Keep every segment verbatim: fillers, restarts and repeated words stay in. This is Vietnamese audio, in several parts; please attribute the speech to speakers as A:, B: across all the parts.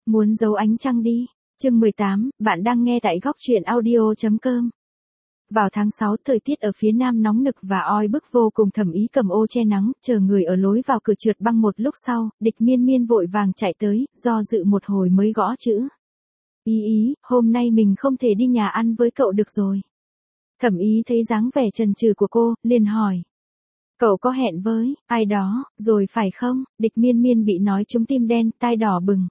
A: Muốn giấu ánh trăng đi. Chương mười tám, bạn đang nghe tại góc truyện audio chấm com. Vào tháng sáu, thời tiết ở phía nam nóng nực và oi bức vô cùng. Thẩm Ý cầm ô che nắng, chờ người ở lối vào cửa trượt băng. Một lúc sau, Địch Miên Miên vội vàng chạy tới, do dự một hồi mới gõ chữ. Ý ý, hôm nay mình không thể đi nhà ăn với cậu được rồi. Thẩm Ý thấy dáng vẻ chần chừ của cô, liền hỏi. Cậu có hẹn với ai đó, rồi phải không? Địch Miên Miên bị nói trúng tim đen, tai đỏ bừng.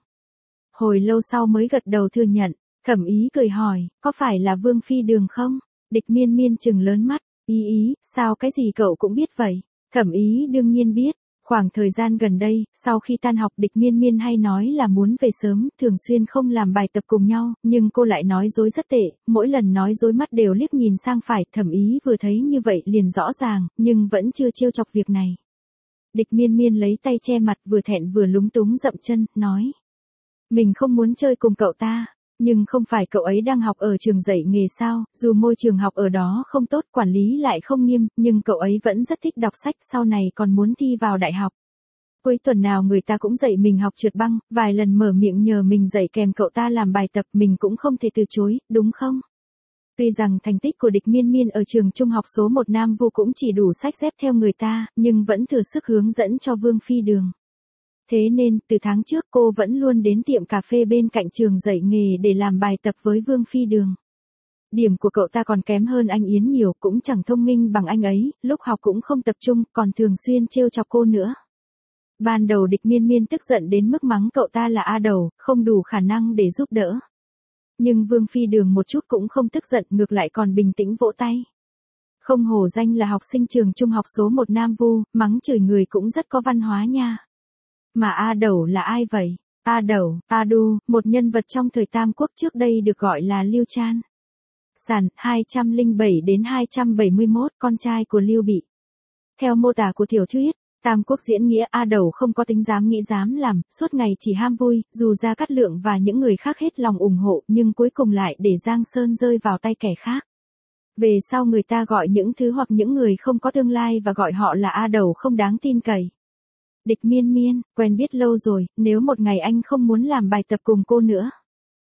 A: Hồi lâu sau mới gật đầu thừa nhận. Thẩm Ý cười hỏi, có phải là Vương Phi Đường không? Địch Miên Miên trừng lớn mắt. Ý ý, sao cái gì cậu cũng biết vậy? Thẩm Ý đương nhiên biết. Khoảng thời gian gần đây, sau khi tan học Địch Miên Miên hay nói là muốn về sớm, thường xuyên không làm bài tập cùng nhau, nhưng cô lại nói dối rất tệ, mỗi lần nói dối mắt đều liếc nhìn sang phải. Thẩm Ý vừa thấy như vậy liền rõ ràng, nhưng vẫn chưa trêu chọc việc này. Địch Miên Miên lấy tay che mặt, vừa thẹn vừa lúng túng dậm chân, nói. Mình không muốn chơi cùng cậu ta. Nhưng không phải cậu ấy đang học ở trường dạy nghề sao? Dù môi trường học ở đó không tốt, quản lý lại không nghiêm, nhưng cậu ấy vẫn rất thích đọc sách, sau này còn muốn thi vào đại học. Cuối tuần nào người ta cũng dạy mình học trượt băng, vài lần mở miệng nhờ mình dạy kèm cậu ta làm bài tập, mình cũng không thể từ chối, đúng không? Tuy rằng thành tích của Địch Miên Miên ở trường trung học số một Nam Vu cũng chỉ đủ sách xếp theo người ta, nhưng vẫn thừa sức hướng dẫn cho Vương Phi Đường. Thế nên, từ tháng trước cô vẫn luôn đến tiệm cà phê bên cạnh trường dạy nghề để làm bài tập với Vương Phi Đường. Điểm của cậu ta còn kém hơn anh Yến nhiều, cũng chẳng thông minh bằng anh ấy, lúc học cũng không tập trung, còn thường xuyên trêu chọc cô nữa. Ban đầu Địch Miên Miên tức giận đến mức mắng cậu ta là A đầu, không đủ khả năng để giúp đỡ. Nhưng Vương Phi Đường một chút cũng không tức giận, ngược lại còn bình tĩnh vỗ tay. Không hổ danh là học sinh trường trung học số một Nam Vu, mắng chửi người cũng rất có văn hóa nha. Mà A Đẩu là ai vậy? A Đẩu, A Đu, một nhân vật trong thời Tam Quốc trước đây được gọi là Lưu Chan. Sản, hai trăm lẻ bảy đến hai trăm bảy mươi mốt, con trai của Lưu Bị. Theo mô tả của tiểu thuyết, Tam Quốc diễn nghĩa A Đẩu không có tính dám nghĩ dám làm, suốt ngày chỉ ham vui, dù Gia Cát Lượng và những người khác hết lòng ủng hộ, nhưng cuối cùng lại để Giang Sơn rơi vào tay kẻ khác. Về sau người ta gọi những thứ hoặc những người không có tương lai và gọi họ là A Đẩu không đáng tin cậy. Địch Miên Miên, quen biết lâu rồi, nếu một ngày anh không muốn làm bài tập cùng cô nữa.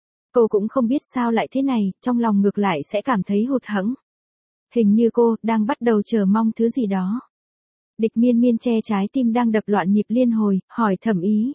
A: Cô cũng không biết sao lại thế này, trong lòng ngược lại sẽ cảm thấy hụt hẫng. Hình như cô đang bắt đầu chờ mong thứ gì đó. Địch Miên Miên che trái tim đang đập loạn nhịp liên hồi, hỏi Thẩm Ý.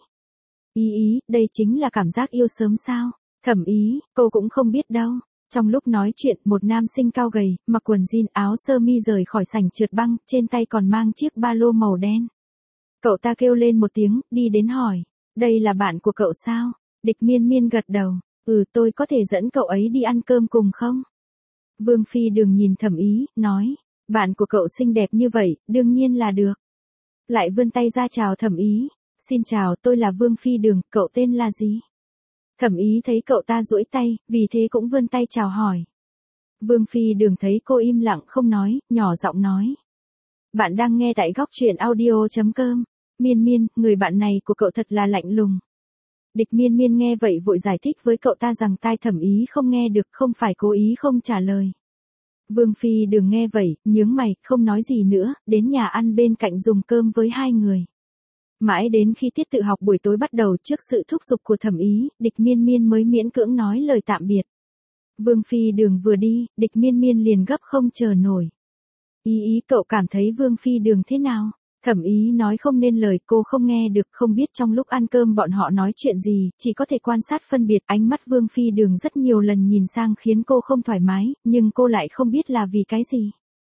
A: Ý ý, đây chính là cảm giác yêu sớm sao? Thẩm Ý, cô cũng không biết đâu. Trong lúc nói chuyện, một nam sinh cao gầy, mặc quần jean áo sơ mi rời khỏi sảnh trượt băng, trên tay còn mang chiếc ba lô màu đen. Cậu ta kêu lên một tiếng, đi đến hỏi. Đây là bạn của cậu sao? Địch Miên Miên gật đầu. Ừ, tôi có thể dẫn cậu ấy đi ăn cơm cùng không? Vương Phi Đường nhìn Thẩm Ý, nói. Bạn của cậu xinh đẹp như vậy, đương nhiên là được. Lại vươn tay ra chào Thẩm Ý. Xin chào, tôi là Vương Phi Đường, cậu tên là gì? Thẩm Ý thấy cậu ta duỗi tay, vì thế cũng vươn tay chào hỏi. Vương Phi Đường thấy cô im lặng không nói, nhỏ giọng nói. Bạn đang nghe tại góc truyện audio chấm com. Miên Miên, người bạn này của cậu thật là lạnh lùng. Địch Miên Miên nghe vậy vội giải thích với cậu ta rằng tai Thẩm Ý không nghe được, không phải cố ý không trả lời. Vương Phi Đường nghe vậy, nhướng mày, không nói gì nữa, đến nhà ăn bên cạnh dùng cơm với hai người. Mãi đến khi tiết tự học buổi tối bắt đầu, trước sự thúc giục của Thẩm Ý, Địch Miên Miên mới miễn cưỡng nói lời tạm biệt. Vương Phi Đường vừa đi, Địch Miên Miên liền gấp không chờ nổi. Ý ý, cậu cảm thấy Vương Phi Đường thế nào? Thẩm Ý nói không nên lời, cô không nghe được, không biết trong lúc ăn cơm bọn họ nói chuyện gì, chỉ có thể quan sát phân biệt. Ánh mắt Vương Phi Đường rất nhiều lần nhìn sang khiến cô không thoải mái, nhưng cô lại không biết là vì cái gì.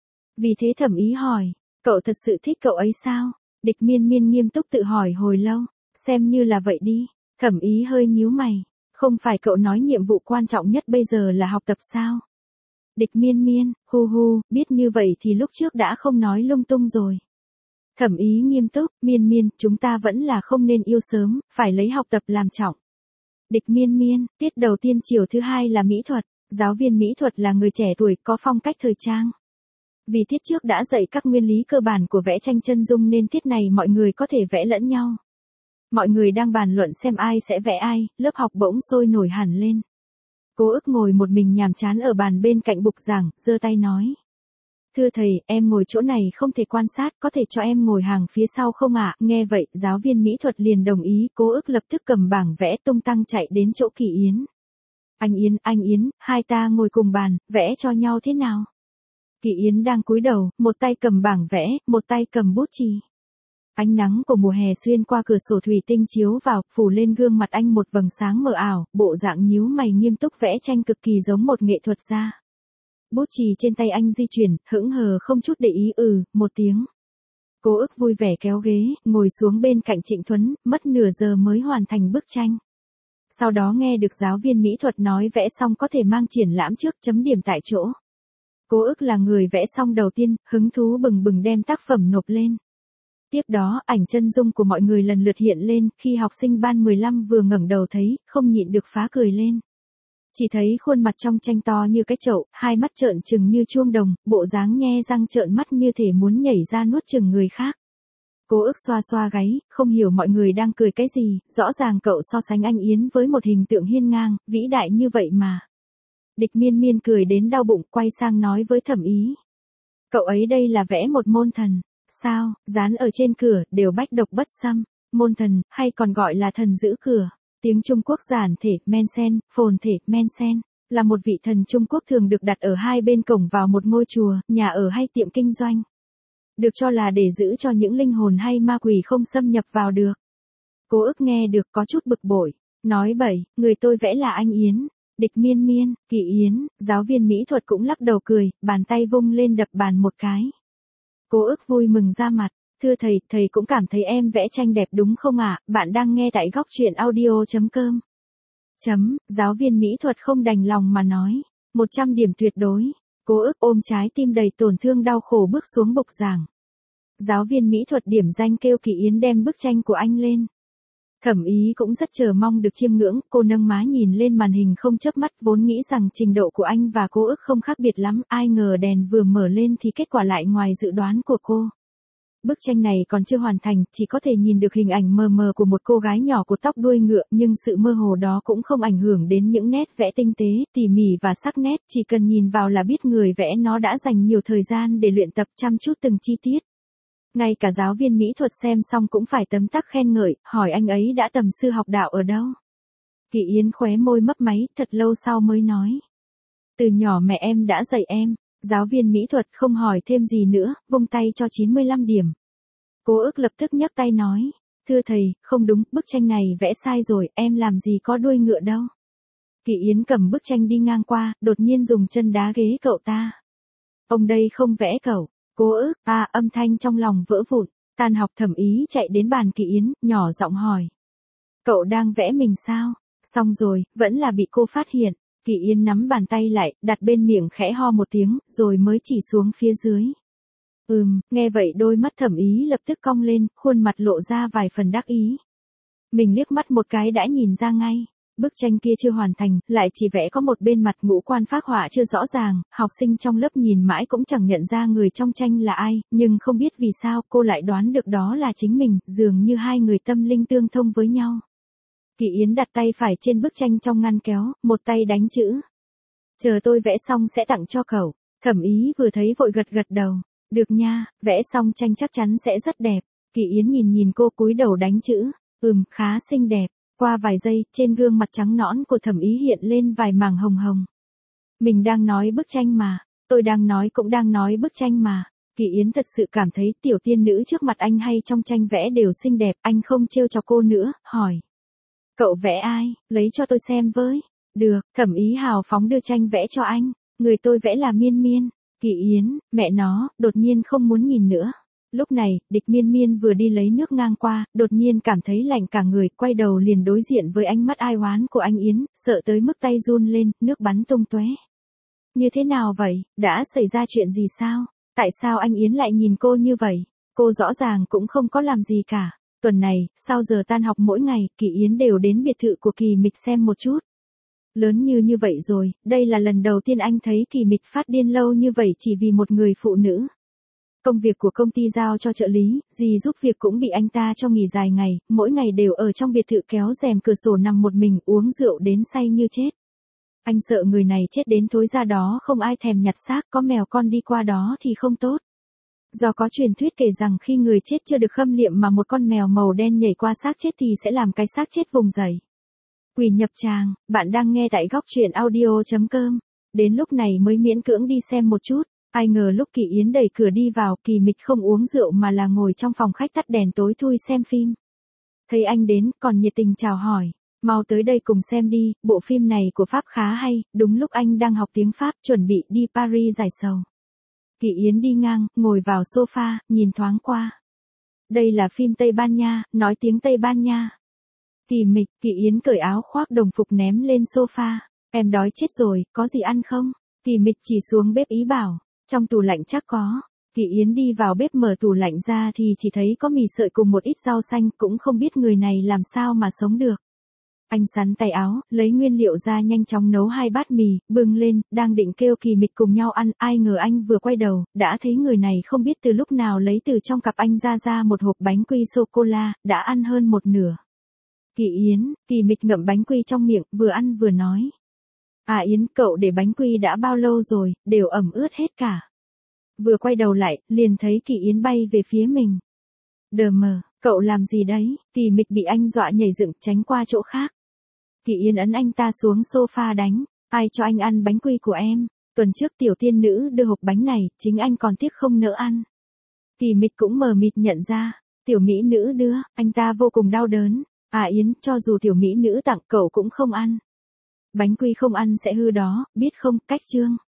A: Vì thế Thẩm Ý hỏi, cậu thật sự thích cậu ấy sao? Địch Miên Miên nghiêm túc tự hỏi hồi lâu, xem như là vậy đi. Thẩm Ý hơi nhíu mày, không phải cậu nói nhiệm vụ quan trọng nhất bây giờ là học tập sao? Địch Miên Miên, hu hu, biết như vậy thì lúc trước đã không nói lung tung rồi. Thẩm Ý nghiêm túc, Miên Miên, chúng ta vẫn là không nên yêu sớm, phải lấy học tập làm trọng. Địch Miên Miên, tiết đầu tiên chiều thứ hai là mỹ thuật, giáo viên mỹ thuật là người trẻ tuổi có phong cách thời trang. Vì tiết trước đã dạy các nguyên lý cơ bản của vẽ tranh chân dung nên tiết này mọi người có thể vẽ lẫn nhau. Mọi người đang bàn luận xem ai sẽ vẽ ai, lớp học bỗng sôi nổi hẳn lên. Cô ức ngồi một mình nhàm chán ở bàn bên cạnh bục giảng, giơ tay nói. Thưa thầy, em ngồi chỗ này không thể quan sát, có thể cho em ngồi hàng phía sau không ạ? Nghe vậy, giáo viên mỹ thuật liền đồng ý, Cố Ức lập tức cầm bảng vẽ tung tăng chạy đến chỗ Kỳ Yến. Anh Yến, anh Yến, hai ta ngồi cùng bàn, vẽ cho nhau thế nào? Kỳ Yến đang cúi đầu, một tay cầm bảng vẽ, một tay cầm bút chì. Ánh nắng của mùa hè xuyên qua cửa sổ thủy tinh chiếu vào, phủ lên gương mặt anh một vầng sáng mờ ảo, bộ dạng nhíu mày nghiêm túc vẽ tranh cực kỳ giống một nghệ thuật gia. Bút chì trên tay anh di chuyển, hững hờ không chút để ý ừ, một tiếng. Cố Ức vui vẻ kéo ghế, ngồi xuống bên cạnh Trịnh Thuấn, mất nửa giờ mới hoàn thành bức tranh. Sau đó nghe được giáo viên mỹ thuật nói vẽ xong có thể mang triển lãm trước chấm điểm tại chỗ. Cố Ức là người vẽ xong đầu tiên, hứng thú bừng bừng đem tác phẩm nộp lên. Tiếp đó, ảnh chân dung của mọi người lần lượt hiện lên, khi học sinh ban mười lăm vừa ngẩng đầu thấy, không nhịn được phá cười lên. Chỉ thấy khuôn mặt trong tranh to như cái chậu, hai mắt trợn trừng như chuông đồng, bộ dáng nhe răng trợn mắt như thể muốn nhảy ra nuốt chửng người khác. Cố Ức xoa xoa gáy, không hiểu mọi người đang cười cái gì, rõ ràng cậu so sánh anh Yến với một hình tượng hiên ngang, vĩ đại như vậy mà. Địch Miên Miên cười đến đau bụng, quay sang nói với Thẩm Ý. Cậu ấy đây là vẽ một môn thần, sao, dán ở trên cửa, đều bách độc bất xâm, môn thần, hay còn gọi là thần giữ cửa. Tiếng Trung Quốc giản thể, Mensen, phồn thể, Mensen, là một vị thần Trung Quốc thường được đặt ở hai bên cổng vào một ngôi chùa, nhà ở hay tiệm kinh doanh. Được cho là để giữ cho những linh hồn hay ma quỷ không xâm nhập vào được. Cố Ức nghe được có chút bực bội, nói bậy, người tôi vẽ là anh Yến, Địch Miên Miên, Kỳ Yến, giáo viên mỹ thuật cũng lắc đầu cười, bàn tay vung lên đập bàn một cái. Cố Ức vui mừng ra mặt, thưa thầy, thầy cũng cảm thấy em vẽ tranh đẹp đúng không ạ? Bạn đang nghe tại góc truyện audio chấm com. Chấm, giáo viên mỹ thuật không đành lòng mà nói, một trăm điểm tuyệt đối. Cố Ức ôm trái tim đầy tổn thương đau khổ bước xuống bục giảng. Giáo viên mỹ thuật điểm danh kêu Kỳ Yến đem bức tranh của anh lên. Thẩm Ý cũng rất chờ mong được chiêm ngưỡng, cô nâng má nhìn lên màn hình không chớp mắt, vốn nghĩ rằng trình độ của anh và Cố Ức không khác biệt lắm, ai ngờ đèn vừa mở lên thì kết quả lại ngoài dự đoán của cô. Bức tranh này còn chưa hoàn thành, chỉ có thể nhìn được hình ảnh mờ mờ của một cô gái nhỏ cột tóc đuôi ngựa, nhưng sự mơ hồ đó cũng không ảnh hưởng đến những nét vẽ tinh tế, tỉ mỉ và sắc nét, chỉ cần nhìn vào là biết người vẽ nó đã dành nhiều thời gian để luyện tập chăm chút từng chi tiết. Ngay cả giáo viên mỹ thuật xem xong cũng phải tấm tắc khen ngợi, hỏi anh ấy đã tầm sư học đạo ở đâu. Kỳ Yến khóe môi mấp máy, thật lâu sau mới nói. Từ nhỏ mẹ em đã dạy em. Giáo viên mỹ thuật không hỏi thêm gì nữa, vung tay cho chín mươi lăm điểm. Cố Ức lập tức nhấc tay nói, thưa thầy, không đúng, bức tranh này vẽ sai rồi, em làm gì có đuôi ngựa đâu. Kỳ Yến cầm bức tranh đi ngang qua, đột nhiên dùng chân đá ghế cậu ta. Ông đây không vẽ cậu. Cố Ức, à, âm thanh trong lòng vỡ vụn, tan học Thẩm Ý chạy đến bàn Kỳ Yến, nhỏ giọng hỏi. Cậu đang vẽ mình sao? Xong rồi, vẫn là bị cô phát hiện. Kỳ Yến nắm bàn tay lại, đặt bên miệng khẽ ho một tiếng, rồi mới chỉ xuống phía dưới. Ừm, nghe vậy đôi mắt Thẩm Ý lập tức cong lên, khuôn mặt lộ ra vài phần đắc ý. Mình liếc mắt một cái đã nhìn ra ngay. Bức tranh kia chưa hoàn thành, lại chỉ vẽ có một bên mặt, ngũ quan phác họa chưa rõ ràng, học sinh trong lớp nhìn mãi cũng chẳng nhận ra người trong tranh là ai, nhưng không biết vì sao cô lại đoán được đó là chính mình, dường như hai người tâm linh tương thông với nhau. Kỳ Yến đặt tay phải trên bức tranh trong ngăn kéo, một tay đánh chữ. Chờ tôi vẽ xong sẽ tặng cho cậu. Thẩm Ý vừa thấy vội gật gật đầu. Được nha, vẽ xong tranh chắc chắn sẽ rất đẹp. Kỳ Yến nhìn nhìn cô cúi đầu đánh chữ. Ừm, khá xinh đẹp. Qua vài giây, trên gương mặt trắng nõn của Thẩm Ý hiện lên vài mảng hồng hồng. Mình đang nói bức tranh mà. Tôi đang nói cũng đang nói bức tranh mà. Kỳ Yến thật sự cảm thấy tiểu tiên nữ trước mặt anh hay trong tranh vẽ đều xinh đẹp, anh không trêu chọc cô nữa, hỏi. Cậu vẽ ai, lấy cho tôi xem với. Được, Thẩm Ý hào phóng đưa tranh vẽ cho anh. Người tôi vẽ là Miên Miên. Kỳ Yến, mẹ nó, đột nhiên không muốn nhìn nữa. Lúc này, Địch Miên Miên vừa đi lấy nước ngang qua, đột nhiên cảm thấy lạnh cả người, quay đầu liền đối diện với ánh mắt ai oán của anh Yến, sợ tới mức tay run lên, nước bắn tung tóe. Như thế nào vậy, đã xảy ra chuyện gì sao? Tại sao anh Yến lại nhìn cô như vậy? Cô rõ ràng cũng không có làm gì cả. Tuần này, sau giờ tan học mỗi ngày, Kỳ Yến đều đến biệt thự của Kỳ Mịch xem một chút. Lớn như như vậy rồi, đây là lần đầu tiên anh thấy Kỳ Mịch phát điên lâu như vậy chỉ vì một người phụ nữ. Công việc của công ty giao cho trợ lý, gì giúp việc cũng bị anh ta cho nghỉ dài ngày, mỗi ngày đều ở trong biệt thự kéo rèm cửa sổ nằm một mình uống rượu đến say như chết. Anh sợ người này chết đến tối ra đó không ai thèm nhặt xác, có mèo con đi qua đó thì không tốt. Do có truyền thuyết kể rằng khi người chết chưa được khâm liệm mà một con mèo màu đen nhảy qua xác chết thì sẽ làm cái xác chết vùng dậy. Quỷ nhập tràng, bạn đang nghe tại góc truyện audio.com. Đến lúc này mới miễn cưỡng đi xem một chút. Ai ngờ lúc Kỳ Yến đẩy cửa đi vào, Kỳ Mịch không uống rượu mà là ngồi trong phòng khách tắt đèn tối thui xem phim. Thấy anh đến, còn nhiệt tình chào hỏi. Mau tới đây cùng xem đi, bộ phim này của Pháp khá hay, đúng lúc anh đang học tiếng Pháp, chuẩn bị đi Paris giải sầu. Kỳ Yến đi ngang, ngồi vào sofa, nhìn thoáng qua. Đây là phim Tây Ban Nha, nói tiếng Tây Ban Nha. Kỳ Mịch, Kỳ Yến cởi áo khoác đồng phục ném lên sofa. Em đói chết rồi, có gì ăn không? Kỳ Mịch chỉ xuống bếp ý bảo, trong tủ lạnh chắc có. Kỳ Yến đi vào bếp mở tủ lạnh ra thì chỉ thấy có mì sợi cùng một ít rau xanh, cũng không biết người này làm sao mà sống được. Anh sắn tay áo, lấy nguyên liệu ra nhanh chóng nấu hai bát mì, bưng lên, đang định kêu Kỳ Mịch cùng nhau ăn, ai ngờ anh vừa quay đầu, đã thấy người này không biết từ lúc nào lấy từ trong cặp anh ra ra một hộp bánh quy sô-cô-la, đã ăn hơn một nửa. Kỳ Yến, Kỳ Mịch ngậm bánh quy trong miệng, vừa ăn vừa nói. À Yến, cậu để bánh quy đã bao lâu rồi, đều ẩm ướt hết cả. Vừa quay đầu lại, liền thấy Kỳ Yến bay về phía mình. Đờ mờ, cậu làm gì đấy? Kỳ Mịch bị anh dọa nhảy dựng, tránh qua chỗ khác. Kỳ Yến ấn anh ta xuống sofa đánh. Ai cho anh ăn bánh quy của em? Tuần trước tiểu tiên nữ đưa hộp bánh này, chính anh còn tiếc không nỡ ăn. Kỳ Mịch cũng mờ mịt nhận ra. Tiểu mỹ nữ đưa, anh ta vô cùng đau đớn. À Yến, cho dù tiểu mỹ nữ tặng cậu cũng không ăn. Bánh quy không ăn sẽ hư đó, biết không, cách chương.